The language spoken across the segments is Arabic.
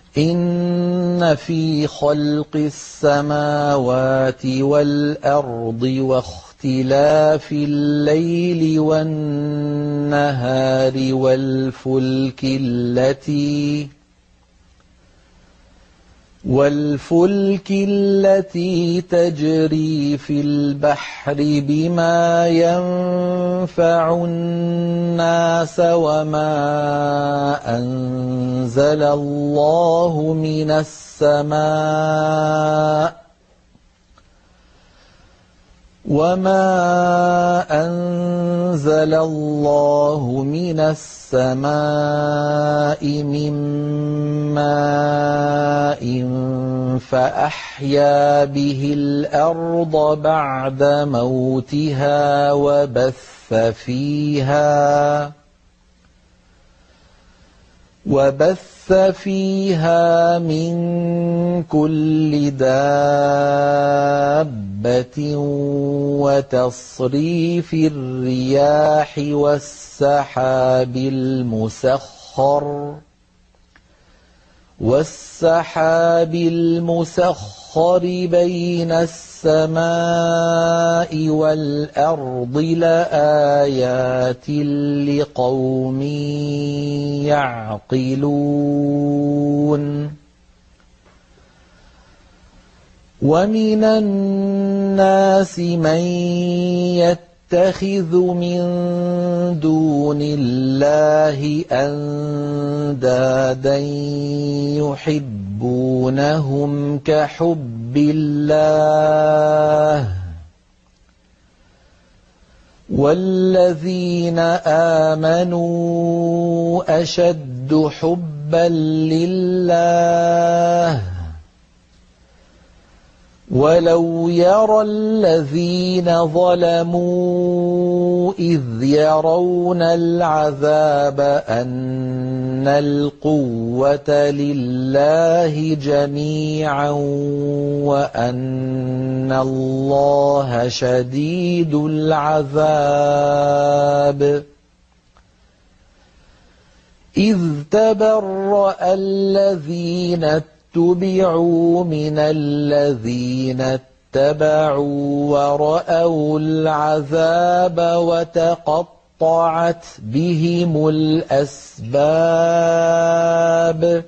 إن في خلق السماوات والأرض واختلاف الليل والنهار والفلك التي تجري في البحر بما ينفع الناس وما أنزل الله من السماء من ماء فأحيا به الأرض بعد موتها وبث فيها من كل دابة وتصريف الرياح والسحاب المسخر بين السماء والأرض لآيات لقوم يعقلون ومن الناس من يتخذ من دون الله أندادا يحبونهم كحب الله والذين آمنوا أشد حبا لله ولو يرى الذين ظلموا إذ يرون العذاب أن القوة لله جميعا وأن الله شديد العذاب إذ تبرأ الذين اتبعوا من الذين اتبعوا ورأوا العذاب وتقطعت بهم الأسباب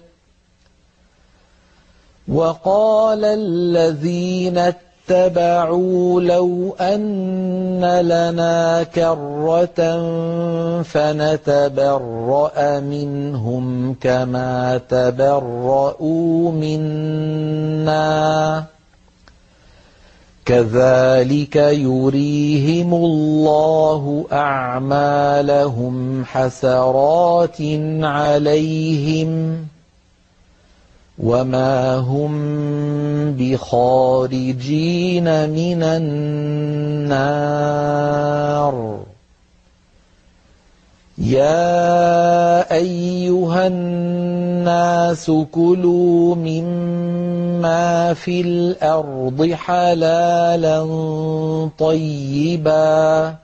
وقال الذين اتبعوا لو أن لنا كرة فنتبرأ منهم كما تبرؤوا منا كذلك يريهم الله أعمالهم حسرات عليهم وما هم بخارجين من النار يا أيها الناس كلوا مما في الأرض حلالا طيبا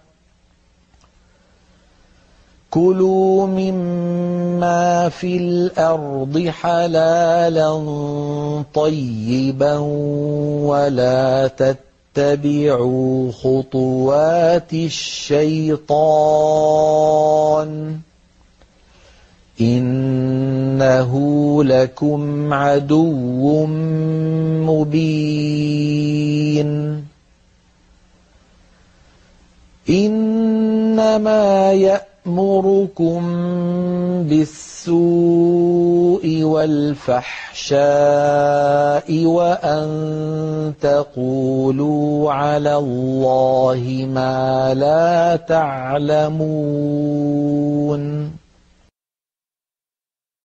كلوا مما في الأرض حلالا طيبا ولا تتبعوا خطوات الشيطان إنه لكم عدو مبين إنما يأمركم بالسوء والفحشاء وأن تقولوا على الله ما لا تعلمون